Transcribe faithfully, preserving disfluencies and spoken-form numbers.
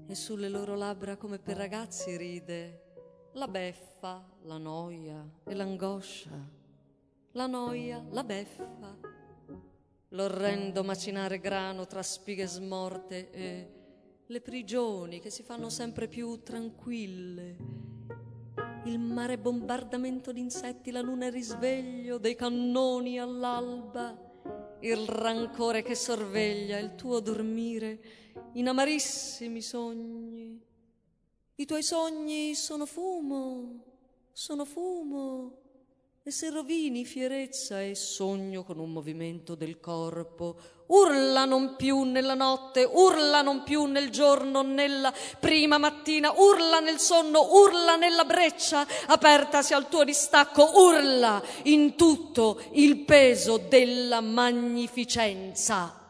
e sulle loro labbra come per ragazzi ride la beffa, la noia e l'angoscia, la noia, la beffa, l'orrendo macinare grano tra spighe smorte e le prigioni che si fanno sempre più tranquille, il mare bombardamento d'insetti, la luna in risveglio, dei cannoni all'alba, il rancore che sorveglia il tuo dormire in amarissimi sogni. I tuoi sogni sono fumo, sono fumo, e se rovini fierezza e sogno con un movimento del corpo, urla non più nella notte, urla non più nel giorno, nella prima mattina, urla nel sonno, urla nella breccia apertasi al tuo distacco, urla in tutto il peso della magnificenza.